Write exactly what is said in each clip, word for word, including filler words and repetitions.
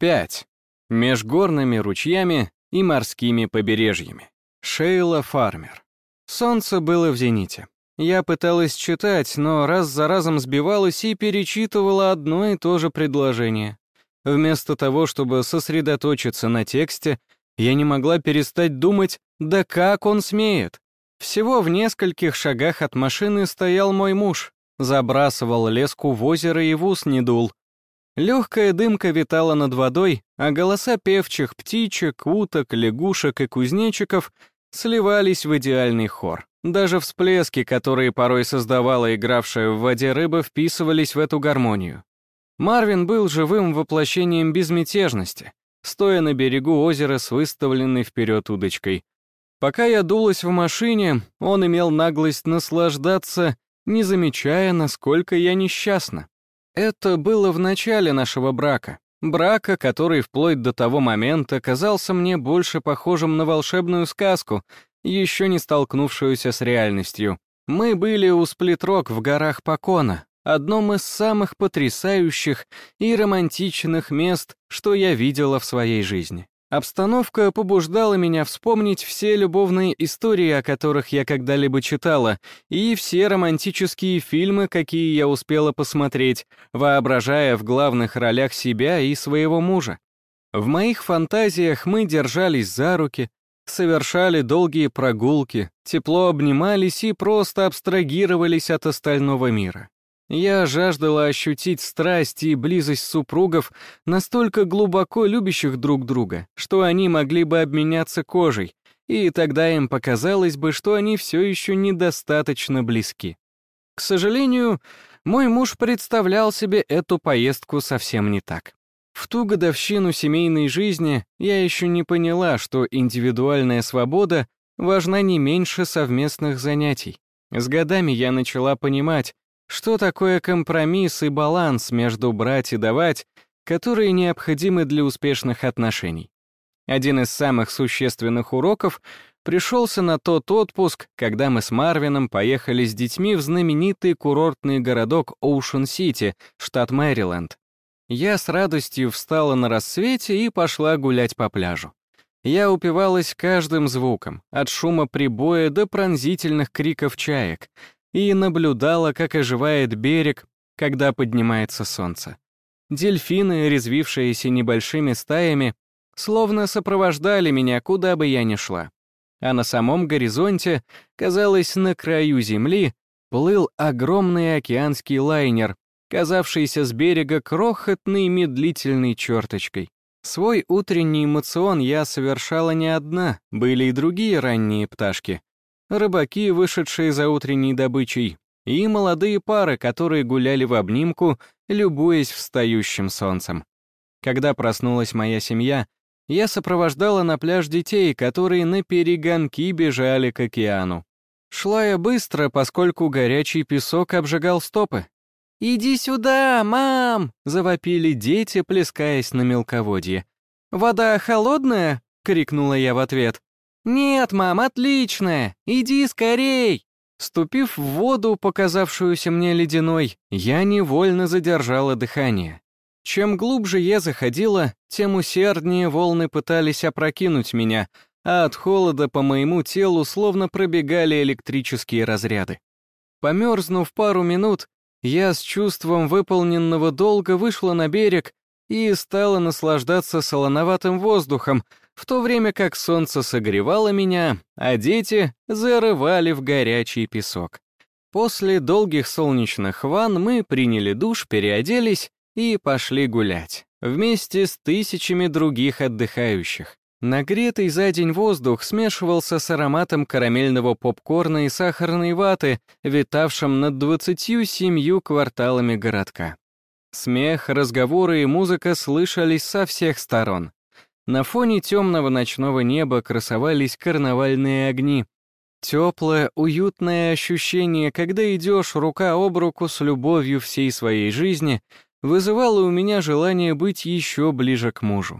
пять. Меж горными ручьями и морскими побережьями. Шейла Фармер. Солнце было в зените. Я пыталась читать, но раз за разом сбивалась и перечитывала одно и то же предложение. Вместо того, чтобы сосредоточиться на тексте, я не могла перестать думать, да как он смеет. Всего в нескольких шагах от машины стоял мой муж, забрасывал леску в озеро и в ус не дул. Легкая дымка витала над водой, а голоса певчих птичек, уток, лягушек и кузнечиков сливались в идеальный хор. Даже всплески, которые порой создавала игравшая в воде рыба, вписывались в эту гармонию. Марвин был живым воплощением безмятежности, стоя на берегу озера с выставленной вперед удочкой. Пока я дулась в машине, он имел наглость наслаждаться, не замечая, насколько я несчастна. Это было в начале нашего брака. Брака, который вплоть до того момента казался мне больше похожим на волшебную сказку, еще не столкнувшуюся с реальностью. Мы были у Сплит-Рок в горах Покона, одном из самых потрясающих и романтичных мест, что я видела в своей жизни. Обстановка побуждала меня вспомнить все любовные истории, о которых я когда-либо читала, и все романтические фильмы, какие я успела посмотреть, воображая в главных ролях себя и своего мужа. В моих фантазиях мы держались за руки, совершали долгие прогулки, тепло обнимались и просто абстрагировались от остального мира. Я жаждала ощутить страсть и близость супругов, настолько глубоко любящих друг друга, что они могли бы обменяться кожей, и тогда им показалось бы, что они все еще недостаточно близки. К сожалению, мой муж представлял себе эту поездку совсем не так. В ту годовщину семейной жизни я еще не поняла, что индивидуальная свобода важна не меньше совместных занятий. С годами я начала понимать, что такое компромисс и баланс между брать и давать, которые необходимы для успешных отношений. Один из самых существенных уроков пришелся на тот отпуск, когда мы с Марвином поехали с детьми в знаменитый курортный городок Оушен-Сити, штат Мэриленд. Я с радостью встала на рассвете и пошла гулять по пляжу. Я упивалась каждым звуком, от шума прибоя до пронзительных криков чаек, и наблюдала, как оживает берег, когда поднимается солнце. Дельфины, резвившиеся небольшими стаями, словно сопровождали меня, куда бы я ни шла. А на самом горизонте, казалось, на краю земли, плыл огромный океанский лайнер, казавшийся с берега крохотной медлительной черточкой. Свой утренний эмоцион я совершала не одна, были и другие ранние пташки. Рыбаки, вышедшие за утренней добычей, и молодые пары, которые гуляли в обнимку, любуясь встающим солнцем. Когда проснулась моя семья, я сопровождала на пляж детей, которые наперегонки бежали к океану. Шла я быстро, поскольку горячий песок обжигал стопы. «Иди сюда, мам!» — завопили дети, плескаясь на мелководье. «Вода холодная?» — крикнула я в ответ. «Нет, мам, отличная! Иди скорей!» Ступив в воду, показавшуюся мне ледяной, я невольно задержала дыхание. Чем глубже я заходила, тем усерднее волны пытались опрокинуть меня, а от холода по моему телу словно пробегали электрические разряды. Померзнув пару минут, я с чувством выполненного долга вышла на берег и стала наслаждаться солоноватым воздухом, в то время как солнце согревало меня, а дети зарывали в горячий песок. После долгих солнечных ванн мы приняли душ, переоделись и пошли гулять, вместе с тысячами других отдыхающих. Нагретый за день воздух смешивался с ароматом карамельного попкорна и сахарной ваты, витавшим над двадцатью семью кварталами городка. Смех, разговоры и музыка слышались со всех сторон. На фоне темного ночного неба красовались карнавальные огни. Теплое, уютное ощущение, когда идешь рука об руку с любовью всей своей жизни, вызывало у меня желание быть еще ближе к мужу.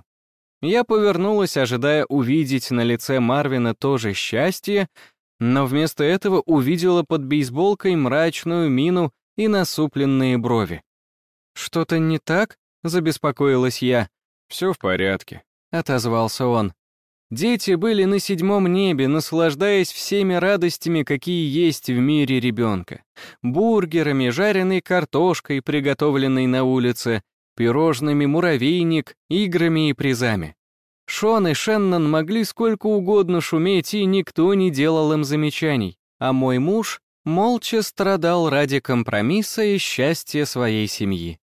Я повернулась, ожидая увидеть на лице Марвина тоже счастье, но вместо этого увидела под бейсболкой мрачную мину и насупленные брови. «Что-то не так?» — забеспокоилась я. «Все в порядке», — отозвался он. Дети были на седьмом небе, наслаждаясь всеми радостями, какие есть в мире ребенка. Бургерами, жареной картошкой, приготовленной на улице, пирожными муравейник, играми и призами. Шон и Шеннон могли сколько угодно шуметь, и никто не делал им замечаний, а мой муж молча страдал ради компромисса и счастья своей семьи.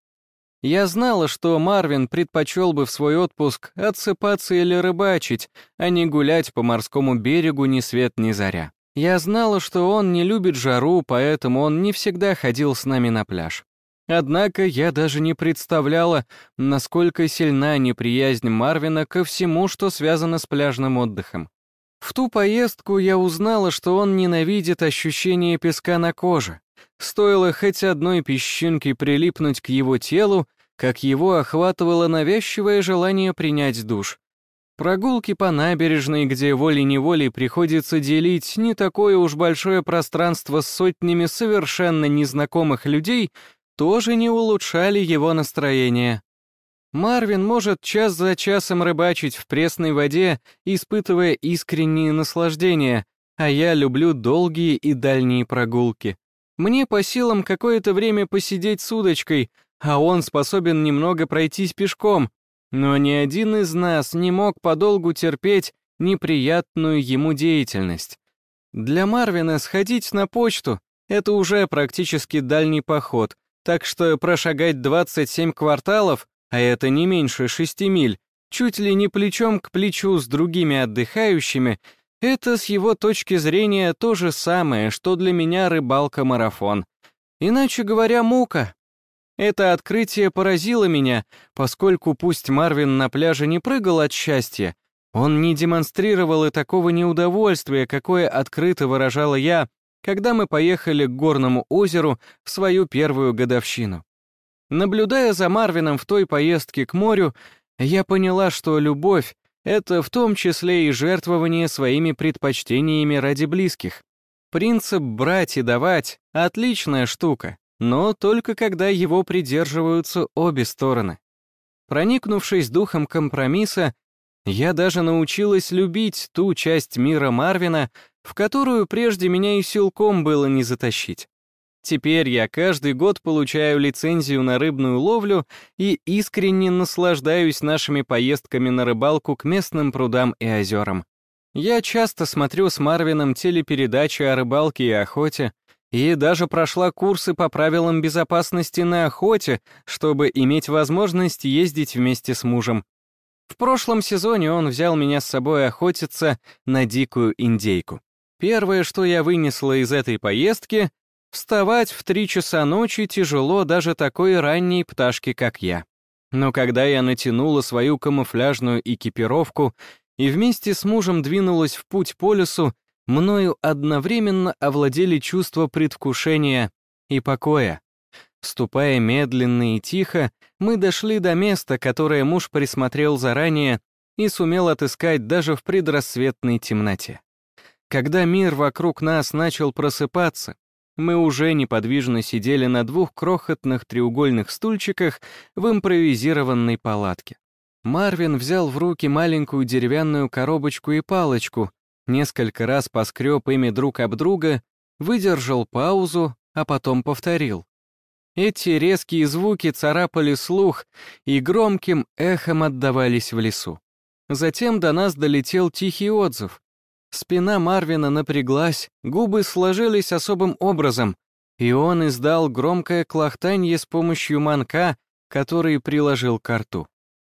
Я знала, что Марвин предпочел бы в свой отпуск отсыпаться или рыбачить, а не гулять по морскому берегу ни свет ни заря. Я знала, что он не любит жару, поэтому он не всегда ходил с нами на пляж. Однако я даже не представляла, насколько сильна неприязнь Марвина ко всему, что связано с пляжным отдыхом. В ту поездку я узнала, что он ненавидит ощущение песка на коже. Стоило хоть одной песчинке прилипнуть к его телу, как его охватывало навязчивое желание принять душ. Прогулки по набережной, где волей-неволей приходится делить не такое уж большое пространство с сотнями совершенно незнакомых людей, тоже не улучшали его настроение. Марвин может час за часом рыбачить в пресной воде, испытывая искреннее наслаждение, а я люблю долгие и дальние прогулки. Мне по силам какое-то время посидеть с удочкой, а он способен немного пройтись пешком, но ни один из нас не мог подолгу терпеть неприятную ему деятельность. Для Марвина сходить на почту — это уже практически дальний поход, так что прошагать двадцать семь кварталов, а это не меньше шести миль, чуть ли не плечом к плечу с другими отдыхающими, это с его точки зрения то же самое, что для меня рыбалка-марафон. Иначе говоря, мука. Это открытие поразило меня, поскольку пусть Марвин на пляже не прыгал от счастья, он не демонстрировал и такого неудовольствия, какое открыто выражала я, когда мы поехали к горному озеру в свою первую годовщину. Наблюдая за Марвином в той поездке к морю, я поняла, что любовь — это в том числе и жертвование своими предпочтениями ради близких. Принцип «брать и давать» — отличная штука, но только когда его придерживаются обе стороны. Проникнувшись духом компромисса, я даже научилась любить ту часть мира Марвина, в которую прежде меня и силком было не затащить. Теперь я каждый год получаю лицензию на рыбную ловлю и искренне наслаждаюсь нашими поездками на рыбалку к местным прудам и озерам. Я часто смотрю с Марвином телепередачи о рыбалке и охоте, и даже прошла курсы по правилам безопасности на охоте, чтобы иметь возможность ездить вместе с мужем. В прошлом сезоне он взял меня с собой охотиться на дикую индейку. Первое, что я вынесла из этой поездки — вставать в три часа ночи тяжело даже такой ранней пташке, как я. Но когда я натянула свою камуфляжную экипировку и вместе с мужем двинулась в путь по лесу, мною одновременно овладели чувства предвкушения и покоя. Ступая медленно и тихо, мы дошли до места, которое муж присмотрел заранее и сумел отыскать даже в предрассветной темноте. Когда мир вокруг нас начал просыпаться, мы уже неподвижно сидели на двух крохотных треугольных стульчиках в импровизированной палатке. Марвин взял в руки маленькую деревянную коробочку и палочку, несколько раз поскреб ими друг об друга, выдержал паузу, а потом повторил. Эти резкие звуки царапали слух и громким эхом отдавались в лесу. Затем до нас долетел тихий отзыв. Спина Марвина напряглась, губы сложились особым образом, и он издал громкое клохтанье с помощью манка, который приложил к рту.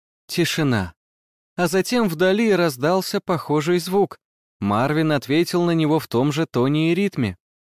Тишина. А затем вдали раздался похожий звук. Марвин ответил на него в том же тоне и ритме.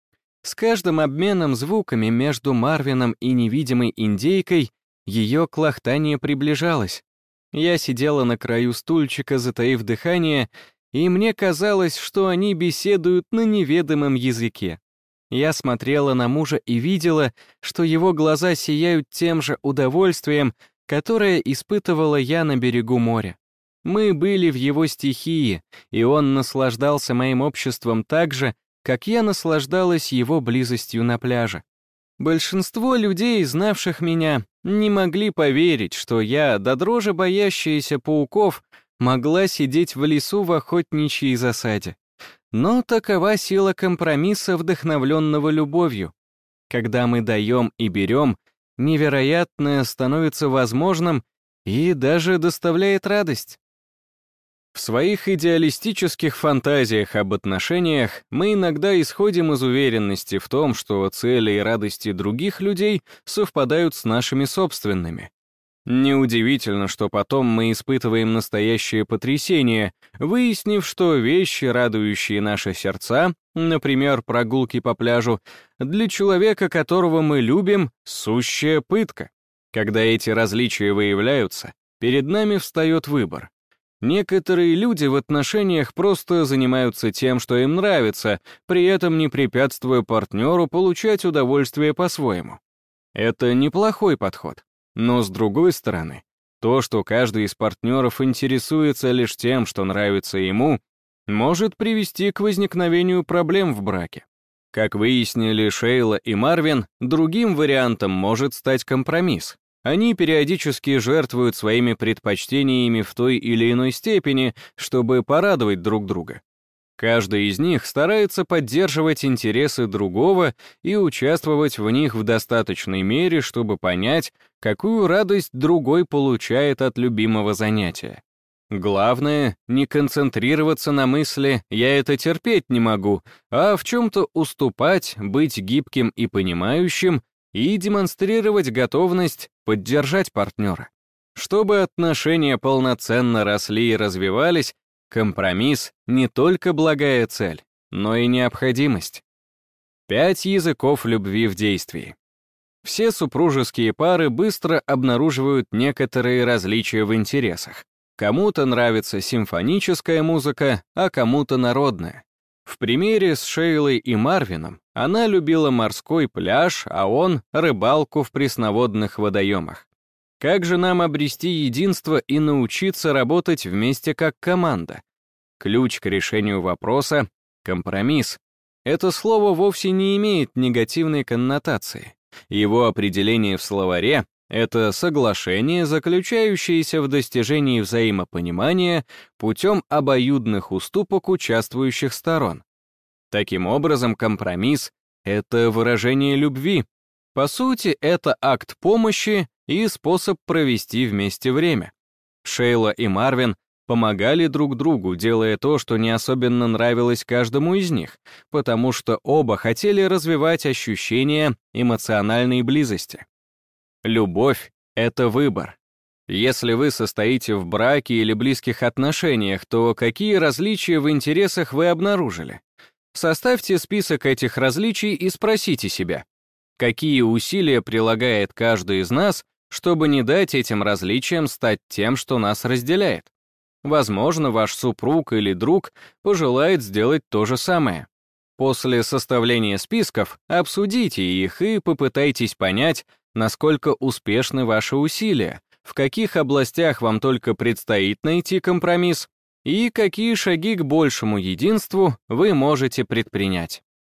С каждым обменом звуками между Марвином и невидимой индейкой ее клохтание приближалось. Я сидела на краю стульчика, затаив дыхание, и мне казалось, что они беседуют на неведомом языке. Я смотрела на мужа и видела, что его глаза сияют тем же удовольствием, которое испытывала я на берегу моря. Мы были в его стихии, и он наслаждался моим обществом так же, как я наслаждалась его близостью на пляже. Большинство людей, знавших меня, не могли поверить, что я, до дрожи боящаяся пауков, могла сидеть в лесу в охотничьей засаде. Но такова сила компромисса, вдохновленного любовью. Когда мы даем и берем, невероятное становится возможным и даже доставляет радость. В своих идеалистических фантазиях об отношениях мы иногда исходим из уверенности в том, что цели и радости других людей совпадают с нашими собственными. Неудивительно, что потом мы испытываем настоящее потрясение, выяснив, что вещи, радующие наши сердца, например, прогулки по пляжу, для человека, которого мы любим, сущая пытка. Когда эти различия выявляются, перед нами встает выбор. Некоторые люди в отношениях просто занимаются тем, что им нравится, при этом не препятствуя партнеру получать удовольствие по-своему. Это неплохой подход. Но с другой стороны, то, что каждый из партнеров интересуется лишь тем, что нравится ему, может привести к возникновению проблем в браке. Как выяснили Шейла и Марвин, другим вариантом может стать компромисс. Они периодически жертвуют своими предпочтениями в той или иной степени, чтобы порадовать друг друга. Каждый из них старается поддерживать интересы другого и участвовать в них в достаточной мере, чтобы понять, какую радость другой получает от любимого занятия. Главное — не концентрироваться на мысли «я это терпеть не могу», а в чем-то уступать, быть гибким и понимающим и демонстрировать готовность поддержать партнера. Чтобы отношения полноценно росли и развивались, компромисс — не только благая цель, но и необходимость. Пять языков любви в действии. Все супружеские пары быстро обнаруживают некоторые различия в интересах. Кому-то нравится симфоническая музыка, а кому-то народная. В примере с Шейлой и Марвином она любила морской пляж, а он — рыбалку в пресноводных водоемах. Как же нам обрести единство и научиться работать вместе как команда? Ключ к решению вопроса — компромисс. Это слово вовсе не имеет негативной коннотации. Его определение в словаре — это соглашение, заключающееся в достижении взаимопонимания путем обоюдных уступок участвующих сторон. Таким образом, компромисс — это выражение любви. По сути, это акт помощи и способ провести вместе время. Шейла и Марвин помогали друг другу, делая то, что не особенно нравилось каждому из них, потому что оба хотели развивать ощущение эмоциональной близости. Любовь — это выбор. Если вы состоите в браке или близких отношениях, то какие различия в интересах вы обнаружили? Составьте список этих различий и спросите себя, какие усилия прилагает каждый из нас, чтобы не дать этим различиям стать тем, что нас разделяет. Возможно, ваш супруг или друг пожелает сделать то же самое. После составления списков обсудите их и попытайтесь понять, насколько успешны ваши усилия, в каких областях вам только предстоит найти компромисс и какие шаги к большему единству вы можете предпринять.